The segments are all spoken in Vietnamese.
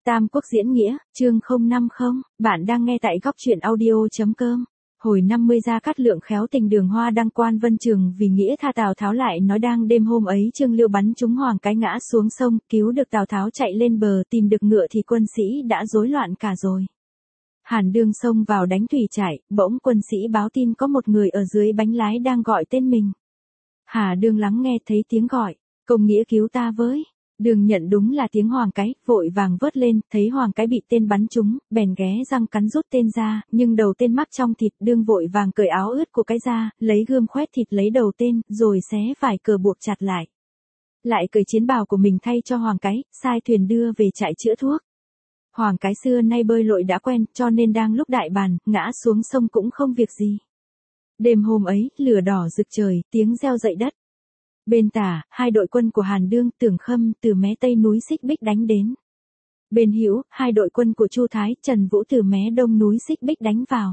Tam Quốc diễn nghĩa, chương 050, bạn đang nghe tại góc truyện audio.com. Hồi 50 Gia Cát Lượng khéo tình Đường Hoa đăng quan Vân Trường vì nghĩa tha Tào Tháo lại nói đang đêm hôm ấy Trương Liêu bắn trúng Hoàng Cái ngã xuống sông, cứu được Tào Tháo chạy lên bờ tìm được ngựa thì quân sĩ đã rối loạn cả rồi. Hàn Đương xông vào đánh thủy trại, bỗng quân sĩ báo tin có một người ở dưới bánh lái đang gọi tên mình. Hà Đương lắng nghe thấy tiếng gọi, công nghĩa cứu ta với. Đường nhận đúng là tiếng Hoàng Cái, vội vàng vớt lên, thấy Hoàng Cái bị tên bắn trúng, bèn ghé răng cắn rút tên ra, nhưng đầu tên mắc trong thịt, Đương vội vàng cởi áo ướt của cái ra, lấy gươm khoét thịt lấy đầu tên, rồi xé vải cờ buộc chặt lại. Lại cởi chiến bào của mình thay cho Hoàng Cái, sai thuyền đưa về trại chữa thuốc. Hoàng Cái xưa nay bơi lội đã quen, cho nên đang lúc đại bàn, ngã xuống sông cũng không việc gì. Đêm hôm ấy, lửa đỏ rực trời, tiếng reo dậy đất. Bên tả, hai đội quân của Hàn Đương, Tưởng Khâm từ mé tây núi Xích Bích đánh đến. Bên hữu, hai đội quân của Chu Thái, Trần Vũ từ mé đông núi Xích Bích đánh vào.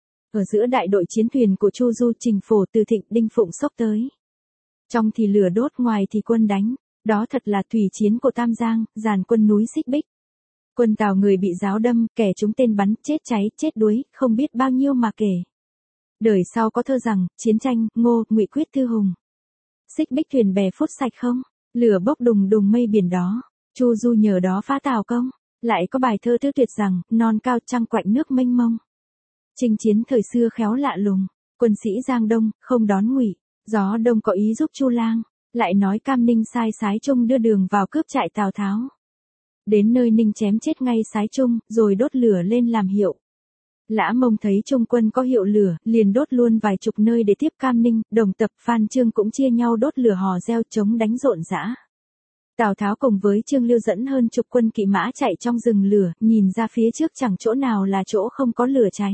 Ở giữa đại đội chiến thuyền của Chu Du, Trình Phổ từ Thịnh, Đinh Phụng xốc tới. Trong thì lửa đốt, ngoài thì quân đánh, đó thật là thủy chiến của Tam Giang, dàn quân núi Xích Bích. Quân Tào người bị giáo đâm, kẻ trúng tên bắn, chết cháy, chết đuối, không biết bao nhiêu mà kể. Đời sau có thơ rằng, chiến tranh, Ngô, Ngụy Quyết Thư Hùng. Xích Bích thuyền bè phút sạch không, lửa bốc đùng đùng mây biển đó, Chu Du nhờ đó phá Tào công. Lại có bài thơ tứ tuyệt rằng, non cao trăng quạnh nước mênh mông. Chinh chiến thời xưa khéo lạ lùng, quân sĩ Giang Đông, không đón Ngụy, gió đông có ý giúp Chu Lang, lại nói Cam Ninh sai Sái Trung đưa đường vào cướp trại Tào Tháo. Đến nơi Ninh chém chết ngay Sái Trung, rồi đốt lửa lên làm hiệu. Lã Mông thấy Trung quân có hiệu lửa, liền đốt luôn vài chục nơi để tiếp Cam Ninh, Đồng Tập, Phan Chương cũng chia nhau đốt lửa hò reo chống đánh rộn rã. Tào Tháo cùng với Trương Liêu dẫn hơn chục quân kỵ mã chạy trong rừng lửa, nhìn ra phía trước chẳng chỗ nào là chỗ không có lửa cháy.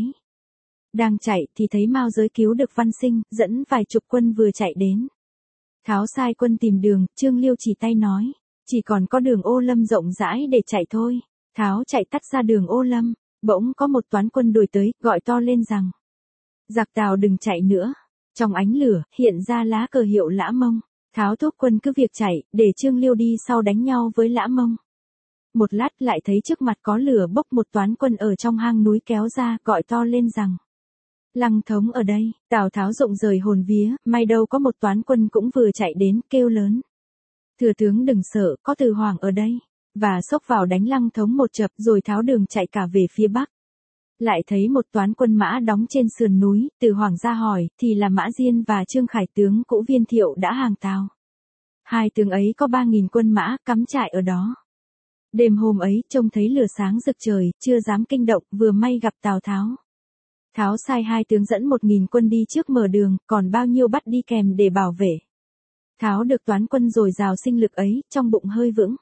Đang chạy thì thấy Mao Giới cứu được Văn Sinh, dẫn vài chục quân vừa chạy đến. Tháo sai quân tìm đường, Trương Liêu chỉ tay nói, chỉ còn có đường Ô Lâm rộng rãi để chạy thôi. Tháo chạy tắt ra đường Ô Lâm. Bỗng có một toán quân đuổi tới, gọi to lên rằng, giặc Tào đừng chạy nữa. Trong ánh lửa, hiện ra lá cờ hiệu Lã Mông. Tháo thúc quân cứ việc chạy, để Trương Liêu đi sau đánh nhau với Lã Mông. Một lát lại thấy trước mặt có lửa bốc, một toán quân ở trong hang núi kéo ra, gọi to lên rằng, Lăng Thống ở đây. Tào Tháo rụng rời hồn vía, may đâu có một toán quân cũng vừa chạy đến, kêu lớn, thừa tướng đừng sợ, có Từ Hoàng ở đây. Và xốc vào đánh Lăng Thống một chập, rồi tháo đường chạy cả về phía bắc. Lại thấy một toán quân mã đóng trên sườn núi, Từ Hoàng ra hỏi, thì là Mã Diên và Trương Khải tướng cũ Viên Thiệu đã hàng Tào. Hai tướng ấy có 3.000 quân mã, cắm trại ở đó. Đêm hôm ấy, trông thấy lửa sáng rực trời, chưa dám kinh động, vừa may gặp Tào Tháo. Tháo sai hai tướng dẫn 1.000 quân đi trước mở đường, còn bao nhiêu bắt đi kèm để bảo vệ. Tháo được toán quân dồi dào sinh lực ấy, trong bụng hơi vững.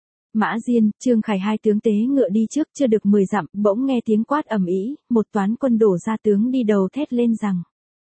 Mã Diên, Trương Khải hai tướng tế ngựa đi trước chưa được 10 dặm, bỗng nghe tiếng quát ầm ĩ, một toán quân đổ ra tướng đi đầu thét lên rằng,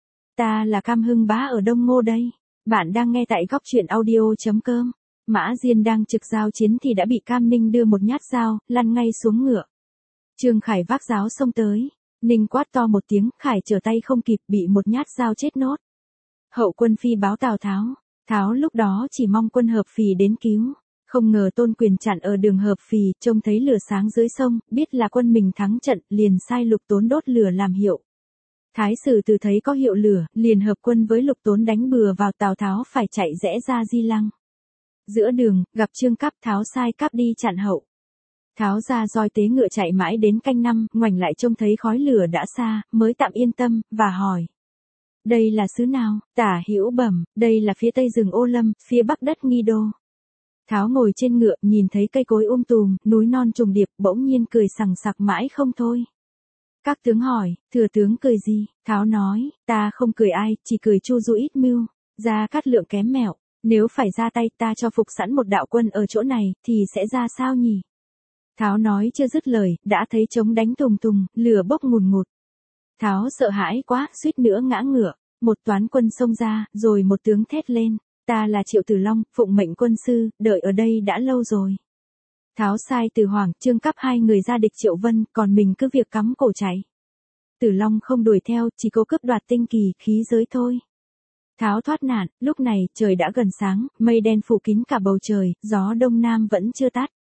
ta là Cam Hưng bá ở Đông Ngô đây. Bạn đang nghe tại góc truyện audio.com. Mã Diên đang trực giao chiến thì đã bị Cam Ninh đưa một nhát dao, lăn ngay xuống ngựa. Trương Khải vác giáo xông tới, Ninh quát to một tiếng, Khải trở tay không kịp, bị một nhát dao chết nốt. Hậu quân phi báo Tào Tháo, Tháo lúc đó chỉ mong quân Hợp Phì đến cứu. Không ngờ Tôn Quyền chặn ở đường Hợp Phì, trông thấy lửa sáng dưới sông, biết là quân mình thắng trận, liền sai Lục Tốn đốt lửa làm hiệu. Thái sử Từ thấy có hiệu lửa, liền hợp quân với Lục Tốn đánh bừa vào, Tào Tháo phải chạy rẽ ra Di Lăng. Giữa đường, gặp Trương Cáp, Tháo sai Cáp đi chặn hậu. Tháo ra roi tế ngựa chạy mãi đến canh năm, ngoảnh lại trông thấy khói lửa đã xa, mới tạm yên tâm, và hỏi. Đây là xứ nào? Tả hữu bẩm, đây là phía tây rừng Ô Lâm, phía bắc đất Nghi Đô. Tháo ngồi trên ngựa, nhìn thấy cây cối tùm, núi non trùng điệp, bỗng nhiên cười sằng sặc mãi không thôi. Các tướng hỏi, thừa tướng cười gì? Tháo nói, ta không cười ai, chỉ cười Chu Du ít mưu, Gia Cát Lượng kém mẹo, nếu phải ra tay ta cho phục sẵn một đạo quân ở chỗ này, thì sẽ ra sao nhỉ? Tháo nói chưa dứt lời, đã thấy trống đánh tùng tùng, lửa bốc ngùn ngụt. Tháo sợ hãi quá, suýt nữa ngã ngựa, một toán quân xông ra, rồi một tướng thét lên. Ta là Triệu Tử Long, phụng mệnh quân sư, đợi ở đây đã lâu rồi. Tháo sai Từ Hoàng, Trương Cáp hai người ra địch Triệu Vân, còn mình cứ việc cắm cổ chạy. Tử Long không đuổi theo, chỉ cố cướp đoạt tinh kỳ, khí giới thôi. Tháo thoát nạn, lúc này trời đã gần sáng, mây đen phủ kín cả bầu trời, gió đông nam vẫn chưa tắt.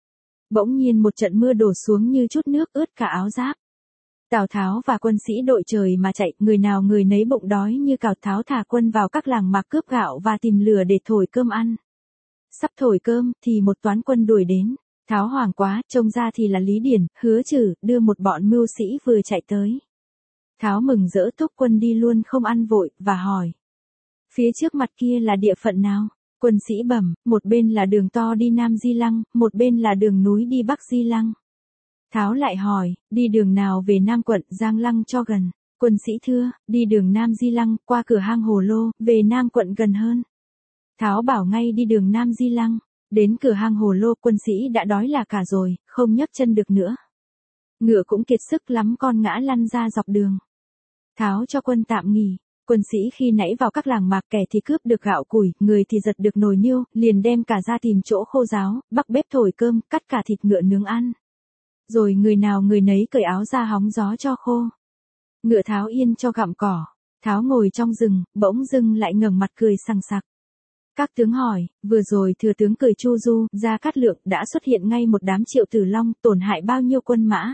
Bỗng nhiên một trận mưa đổ xuống như chút nước ướt cả áo giáp. Tào Tháo và quân sĩ đội trời mà chạy, người nào người nấy bụng đói như cào. Tháo thả quân vào các làng mạc cướp gạo và tìm lửa để thổi cơm ăn. Sắp thổi cơm thì một toán quân đuổi đến. Tháo hoảng quá, trông ra thì là Lý Điển, Hứa Trử, đưa một bọn mưu sĩ vừa chạy tới. Tháo mừng rỡ thúc quân đi luôn không ăn vội, và hỏi. Phía trước mặt kia là địa phận nào? Quân sĩ bẩm, một bên là đường to đi Nam Di Lăng, một bên là đường núi đi Bắc Di Lăng. Tháo lại hỏi, đi đường nào về Nam quận Giang Lăng cho gần? Quân sĩ thưa, đi đường Nam Di Lăng, qua cửa hang Hồ Lô, về Nam quận gần hơn. Tháo bảo ngay đi đường Nam Di Lăng. Đến cửa hang Hồ Lô, quân sĩ đã đói là cả rồi, không nhấc chân được nữa. Ngựa cũng kiệt sức lắm, con ngã lăn ra dọc đường. Tháo cho quân tạm nghỉ. Quân sĩ khi nãy vào các làng mạc, kẻ thì cướp được gạo củi, người thì giật được nồi niêu, liền đem cả ra tìm chỗ khô ráo, bắc bếp thổi cơm, cắt cả thịt ngựa nướng ăn. Rồi người nào người nấy cởi áo ra hóng gió cho khô. Ngựa Tháo yên cho gặm cỏ. Tháo ngồi trong rừng, bỗng dưng lại ngẩng mặt cười sằng sặc. Các tướng hỏi, vừa rồi thừa tướng cười chu du, Gia Cát Lượng đã xuất hiện ngay một đám Triệu Tử Long, tổn hại bao nhiêu quân mã?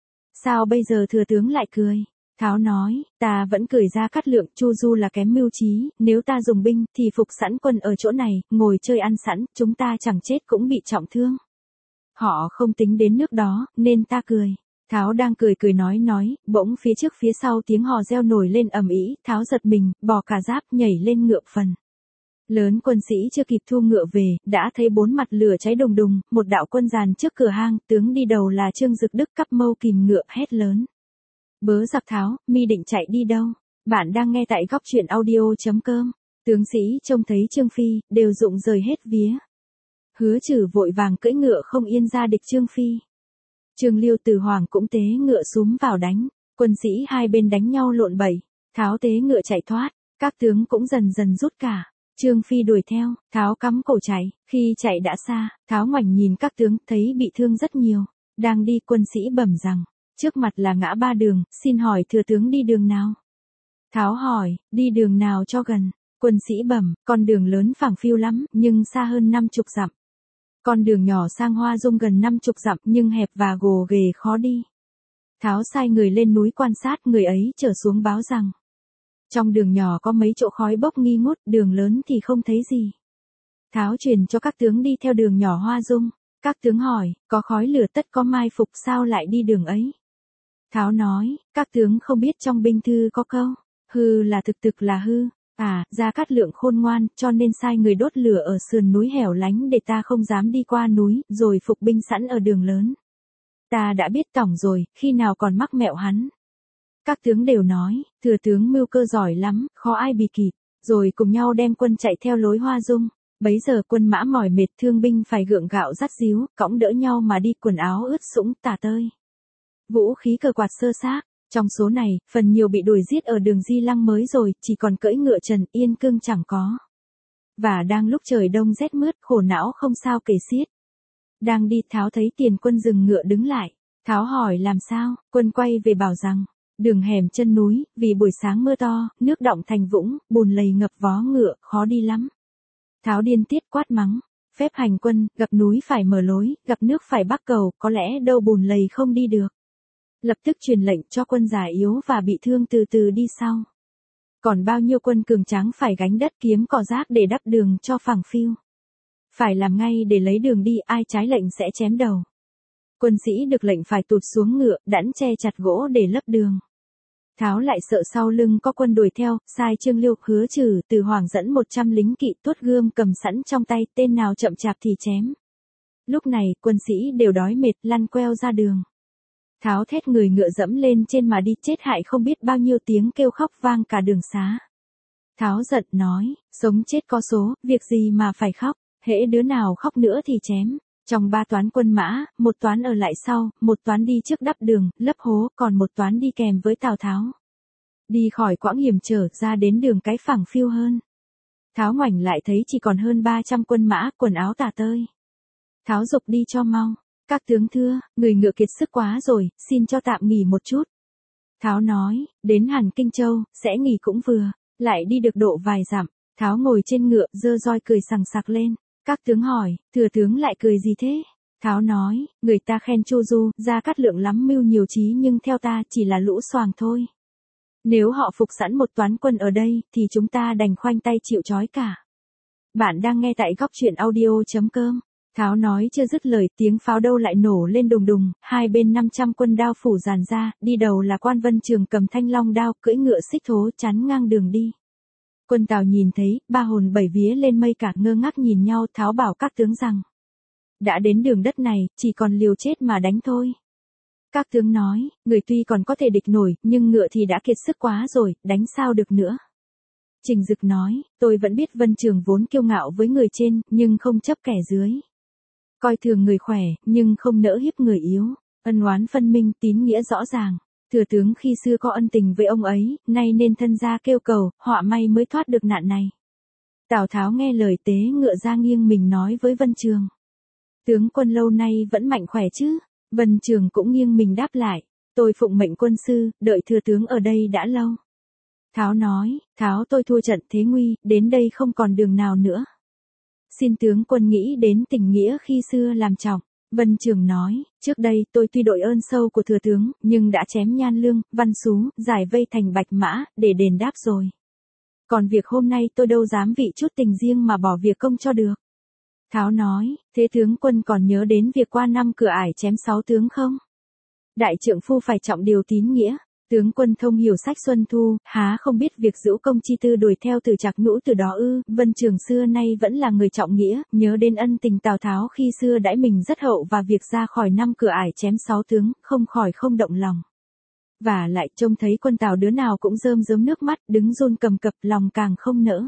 Sao bây giờ thừa tướng lại cười? Tháo nói, ta vẫn cười Gia Cát Lượng, chu du là kém mưu trí, nếu ta dùng binh thì phục sẵn quân ở chỗ này, ngồi chơi ăn sẵn, chúng ta chẳng chết cũng bị trọng thương. Họ không tính đến nước đó, nên ta cười. Tháo đang cười nói, bỗng phía trước phía sau tiếng hò reo nổi lên ầm ĩ. Tháo giật mình, bỏ cả giáp nhảy lên ngựa phần. Lớn quân sĩ chưa kịp thu ngựa về, đã thấy bốn mặt lửa cháy đùng đùng, một đạo quân dàn trước cửa hang, tướng đi đầu là Trương Dực Đức cắp mâu kìm ngựa hét lớn. Bớ giặc Tháo, mi định chạy đi đâu? Bạn đang nghe tại góc truyện audio.com. Tướng sĩ trông thấy Trương Phi, đều rụng rời hết vía. Hứa Trử vội vàng cưỡi ngựa không yên ra địch Trương Phi. Trương Liêu Từ Hoàng cũng tế ngựa xúm vào đánh, quân sĩ hai bên đánh nhau lộn bẩy. Tháo tế ngựa chạy thoát, các tướng cũng dần dần rút cả. Trương Phi đuổi theo, Tháo cắm cổ chạy, khi chạy đã xa, Tháo ngoảnh nhìn các tướng, thấy bị thương rất nhiều. Đang đi, quân sĩ bẩm rằng, trước mặt là ngã ba đường, xin hỏi thừa tướng đi đường nào? Tháo hỏi, đi đường nào cho gần? Quân sĩ bẩm, con đường lớn phẳng phiu lắm, nhưng xa hơn 50 dặm. Con đường nhỏ sang Hoa Dung gần 50 dặm, nhưng hẹp và gồ ghề khó đi. Tháo sai người lên núi quan sát, người ấy trở xuống báo rằng, trong đường nhỏ có mấy chỗ khói bốc nghi ngút, đường lớn thì không thấy gì. Tháo truyền cho các tướng đi theo đường nhỏ Hoa Dung. Các tướng hỏi, có khói lửa tất có mai phục, sao lại đi đường ấy? Tháo nói, các tướng không biết trong binh thư có câu, hư là thực, thực là hư. Gia Cát Lượng khôn ngoan, cho nên sai người đốt lửa ở sườn núi hẻo lánh để ta không dám đi qua núi, rồi phục binh sẵn ở đường lớn. Ta đã biết tổng rồi, khi nào còn mắc mẹo hắn. Các tướng đều nói, thừa tướng mưu cơ giỏi lắm, khó ai bì kịp, rồi cùng nhau đem quân chạy theo lối Hoa Dung. Bấy giờ quân mã mỏi mệt, thương binh phải gượng gạo dắt díu, cõng đỡ nhau mà đi, quần áo ướt sũng tả tơi. Vũ khí cờ quạt sơ xác. Trong số này, phần nhiều bị đuổi giết ở đường Di Lăng mới rồi, chỉ còn cưỡi ngựa Trần Yên Cương chẳng có. Và đang lúc trời đông rét mướt, khổ não không sao kể xiết. Đang đi, Tháo thấy tiền quân dừng ngựa đứng lại. Tháo hỏi làm sao, quân quay về bảo rằng, đường hẻm chân núi, vì buổi sáng mưa to, nước đọng thành vũng, bùn lầy ngập vó ngựa, khó đi lắm. Tháo điên tiết quát mắng, phép hành quân, gặp núi phải mở lối, gặp nước phải bắc cầu, có lẽ đâu bùn lầy không đi được. Lập tức truyền lệnh cho quân già yếu và bị thương từ từ đi sau. Còn bao nhiêu quân cường tráng phải gánh đất kiếm cỏ rác để đắp đường cho phẳng phiu. Phải làm ngay để lấy đường đi, ai trái lệnh sẽ chém đầu. Quân sĩ được lệnh phải tụt xuống ngựa, đẵn che chặt gỗ để lấp đường. Tháo lại sợ sau lưng có quân đuổi theo, sai Trương Liêu, Hứa Trử, Từ Hoàng dẫn 100 lính kỵ tuốt gươm cầm sẵn trong tay, tên nào chậm chạp thì chém. Lúc này, quân sĩ đều đói mệt, lăn queo ra đường. Tháo thét người ngựa dẫm lên trên mà đi, chết hại không biết bao nhiêu tiếng kêu khóc vang cả đường xá. Tháo giận nói, sống chết có số, việc gì mà phải khóc, hễ đứa nào khóc nữa thì chém. Trong 3 toán quân mã, một toán ở lại sau, một toán đi trước đắp đường, lấp hố, còn một toán đi kèm với Tào Tháo. Đi khỏi quãng hiểm trở ra đến đường cái phẳng phiu hơn. Tháo ngoảnh lại thấy chỉ còn hơn 300 quân mã, quần áo tả tơi. Tháo giục đi cho mau. Các tướng thưa, người ngựa kiệt sức quá rồi, xin cho tạm nghỉ một chút. Tháo nói, đến hẳn Kinh Châu, sẽ nghỉ cũng vừa, lại đi được độ vài dặm. Tháo ngồi trên ngựa, giơ roi cười sằng sặc lên. Các tướng hỏi, thừa tướng lại cười gì thế? Tháo nói, người ta khen Chu Du, Gia Cát Lượng lắm mưu nhiều trí nhưng theo ta chỉ là lũ xoàng thôi. Nếu họ phục sẵn một toán quân ở đây, thì chúng ta đành khoanh tay chịu trói cả. Bạn đang nghe tại góc truyện audio.com. Tháo nói chưa dứt lời, tiếng pháo đâu lại nổ lên đùng đùng, hai bên 500 quân đao phủ dàn ra, đi đầu là Quan Vân Trường cầm thanh long đao, cưỡi ngựa xích thố chắn ngang đường đi. Quân Tào nhìn thấy, ba hồn bảy vía lên mây cả, ngơ ngác nhìn nhau. Tháo bảo các tướng rằng, đã đến đường đất này, chỉ còn liều chết mà đánh thôi. Các tướng nói, người tuy còn có thể địch nổi, nhưng ngựa thì đã kiệt sức quá rồi, đánh sao được nữa. Trình Dực nói, tôi vẫn biết Vân Trường vốn kiêu ngạo với người trên, nhưng không chấp kẻ dưới. Coi thường người khỏe, nhưng không nỡ hiếp người yếu. Ân oán phân minh, tín nghĩa rõ ràng. Thừa tướng khi xưa có ân tình với ông ấy, nay nên thân gia kêu cầu, họa may mới thoát được nạn này. Tào Tháo nghe lời tế ngựa ra nghiêng mình nói với Vân Trường. Tướng quân lâu nay vẫn mạnh khỏe chứ? Vân Trường cũng nghiêng mình đáp lại. Tôi phụng mệnh quân sư, đợi thừa tướng ở đây đã lâu. Tháo nói, Tháo tôi thua trận thế nguy, đến đây không còn đường nào nữa. Xin tướng quân nghĩ đến tình nghĩa khi xưa làm trọng. Vân Trường nói, trước đây tôi tuy đội ơn sâu của thừa tướng, nhưng đã chém Nhan Lương, Văn Xú, giải vây thành Bạch Mã, để đền đáp rồi. Còn việc hôm nay tôi đâu dám vị chút tình riêng mà bỏ việc công cho được. Tháo nói, thế tướng quân còn nhớ đến việc qua năm cửa ải chém 6 tướng không? Đại trượng phu phải trọng điều tín nghĩa. Tướng quân thông hiểu sách Xuân Thu, há không biết việc Dữu Công chi tư đuổi theo từ Trạc Nhũ từ đó ư? Vân Trường xưa nay vẫn là người trọng nghĩa, nhớ đến ân tình Tào Tháo khi xưa đãi mình rất hậu và việc ra khỏi năm cửa ải chém 6 tướng, không khỏi không động lòng. Và lại trông thấy quân Tào đứa nào cũng rơm rớm nước mắt, đứng run cầm cập, lòng càng không nỡ.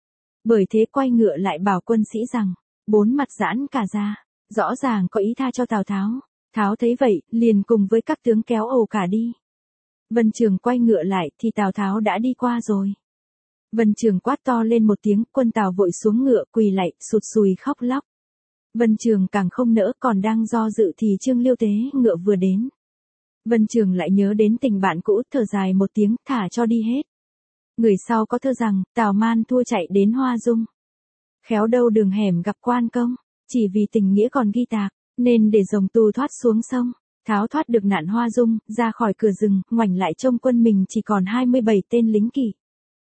Bởi thế quay ngựa lại bảo quân sĩ rằng, bốn mặt giãn cả ra, rõ ràng có ý tha cho Tào Tháo. Tháo thấy vậy, liền cùng với các tướng kéo ồ cả đi. Vân Trường quay ngựa lại thì Tào Tháo đã đi qua rồi. Vân Trường quát to lên một tiếng, quân Tào vội xuống ngựa quỳ lạy, sụt sùi khóc lóc. Vân Trường càng không nỡ, còn đang do dự thì Trương Liêu tế ngựa vừa đến. Vân Trường lại nhớ đến tình bạn cũ, thở dài một tiếng, thả cho đi hết. Người sau có thơ rằng, Tào Man thua chạy đến Hoa Dung. Khéo đâu đường hẻm gặp quan công, chỉ vì tình nghĩa còn ghi tạc, nên để rồng tù thoát xuống sông. Tháo thoát được nạn Hoa Dung, ra khỏi cửa rừng, ngoảnh lại trông quân mình chỉ còn 27 tên lính kỵ.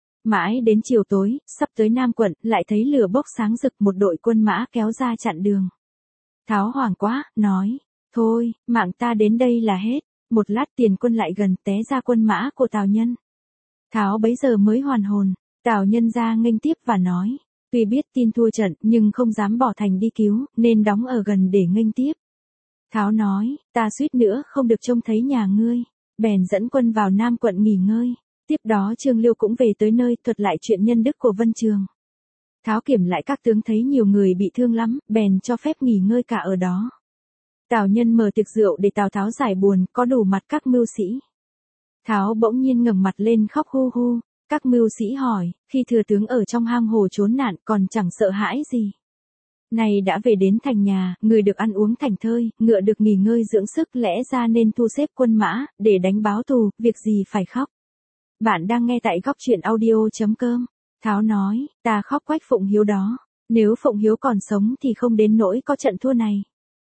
Mãi đến chiều tối, sắp tới Nam quận, lại thấy lửa bốc sáng rực, một đội quân mã kéo ra chặn đường. Tháo hoảng quá, nói, thôi, mạng ta đến đây là hết. Một lát tiền quân lại gần, té ra quân mã của Tào Nhân. Tháo bấy giờ mới hoàn hồn. Tào Nhân ra nghênh tiếp và nói, tuy biết tin thua trận, nhưng không dám bỏ thành đi cứu, nên đóng ở gần để nghênh tiếp. Tháo nói, ta suýt nữa không được trông thấy nhà ngươi, bèn dẫn quân vào Nam quận nghỉ ngơi. Tiếp đó Trương Liêu cũng về tới nơi, thuật lại chuyện nhân đức của Vân Trường. Tháo kiểm lại các tướng thấy nhiều người bị thương lắm, bèn cho phép nghỉ ngơi cả ở đó. Tào Nhân mở tiệc rượu để Tào Tháo giải buồn, có đủ mặt các mưu sĩ. Tháo bỗng nhiên ngẩng mặt lên khóc hu hu. Các mưu sĩ hỏi, khi thừa tướng ở trong hang hồ trốn nạn còn chẳng sợ hãi gì. Này đã về đến thành nhà, người được ăn uống thảnh thơi, ngựa được nghỉ ngơi dưỡng sức, lẽ ra nên thu xếp quân mã, để đánh báo thù, việc gì phải khóc. Bạn đang nghe tại góc truyện audio.com. Tháo nói, ta khóc Quách Phụng Hiếu đó. Nếu Phụng Hiếu còn sống thì không đến nỗi có trận thua này.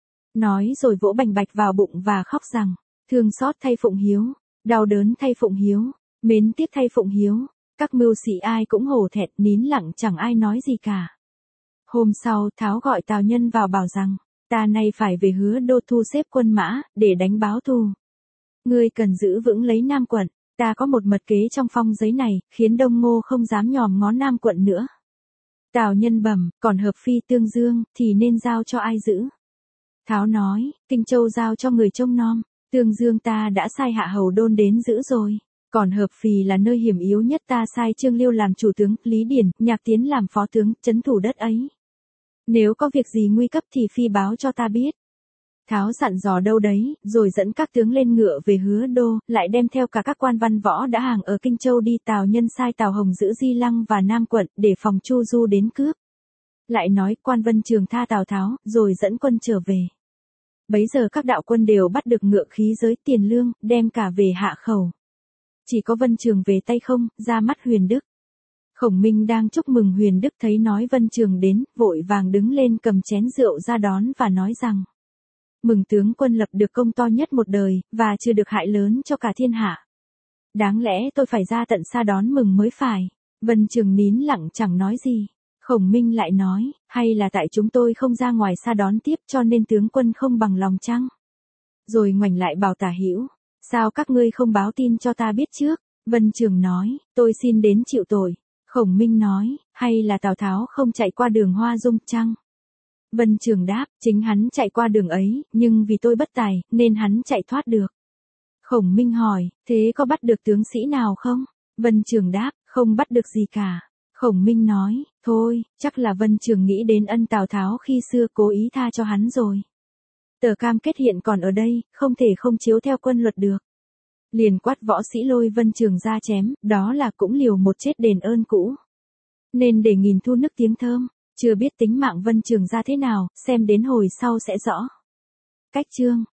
Nói rồi vỗ bành bạch vào bụng và khóc rằng, thương xót thay Phụng Hiếu, đau đớn thay Phụng Hiếu, mến tiếc thay Phụng Hiếu. Các mưu sĩ ai cũng hổ thẹn, nín lặng chẳng ai nói gì cả. Hôm sau, Tháo gọi Tào Nhân vào bảo rằng, ta nay phải về Hứa Đô thu xếp quân mã, để đánh báo thù. Ngươi cần giữ vững lấy Nam quận, ta có một mật kế trong phong giấy này, khiến Đông Ngô không dám nhòm ngó Nam quận nữa. Tào Nhân bẩm, còn Hợp Phi Tương Dương, thì nên giao cho ai giữ? Tháo nói, Kinh Châu giao cho người trông nom, Tương Dương ta đã sai hạ hầu đôn đến giữ rồi. Còn Hợp Phì là nơi hiểm yếu nhất, ta sai Trương Liêu làm chủ tướng, Lý Điển, Nhạc Tiến làm phó tướng, trấn thủ đất ấy. Nếu có việc gì nguy cấp thì phi báo cho ta biết. Tháo dặn dò đâu đấy, rồi dẫn các tướng lên ngựa về Hứa Đô, lại đem theo cả các quan văn võ đã hàng ở Kinh Châu đi. Tào Nhân sai Tào Hồng giữ Di Lăng và Nam quận, để phòng Chu Du đến cướp. Lại nói Quan Vân Trường tha Tào Tháo, rồi dẫn quân trở về. Bấy giờ các đạo quân đều bắt được ngựa khí giới tiền lương, đem cả về Hạ Khẩu. Chỉ có Vân Trường về tay không, ra mắt Huyền Đức. Khổng Minh đang chúc mừng Huyền Đức thấy nói Vân Trường đến, vội vàng đứng lên cầm chén rượu ra đón và nói rằng, Mừng tướng quân lập được công to nhất một đời, và chưa được hại lớn cho cả thiên hạ. Đáng lẽ tôi phải ra tận xa đón mừng mới phải. Vân Trường nín lặng chẳng nói gì. Khổng Minh lại nói, hay là tại chúng tôi không ra ngoài xa đón tiếp cho nên tướng quân không bằng lòng chăng? Rồi ngoảnh lại bảo Tả Hữu, sao các ngươi không báo tin cho ta biết trước? Vân Trường nói, tôi xin đến chịu tội. Khổng Minh nói, hay là Tào Tháo không chạy qua đường Hoa Dung chăng? Vân Trường đáp, chính hắn chạy qua đường ấy, nhưng vì tôi bất tài, nên hắn chạy thoát được. Khổng Minh hỏi, thế có bắt được tướng sĩ nào không? Vân Trường đáp, không bắt được gì cả. Khổng Minh nói, thôi, chắc là Vân Trường nghĩ đến ân Tào Tháo khi xưa cố ý tha cho hắn rồi. Tờ cam kết hiện còn ở đây, không thể không chiếu theo quân luật được. Liền quát võ sĩ lôi Vân Trường ra chém, đó là cũng liều một chết đền ơn cũ. Nên để nghìn thu nức tiếng thơm, chưa biết tính mạng Vân Trường ra thế nào, xem đến hồi sau sẽ rõ. Cách chương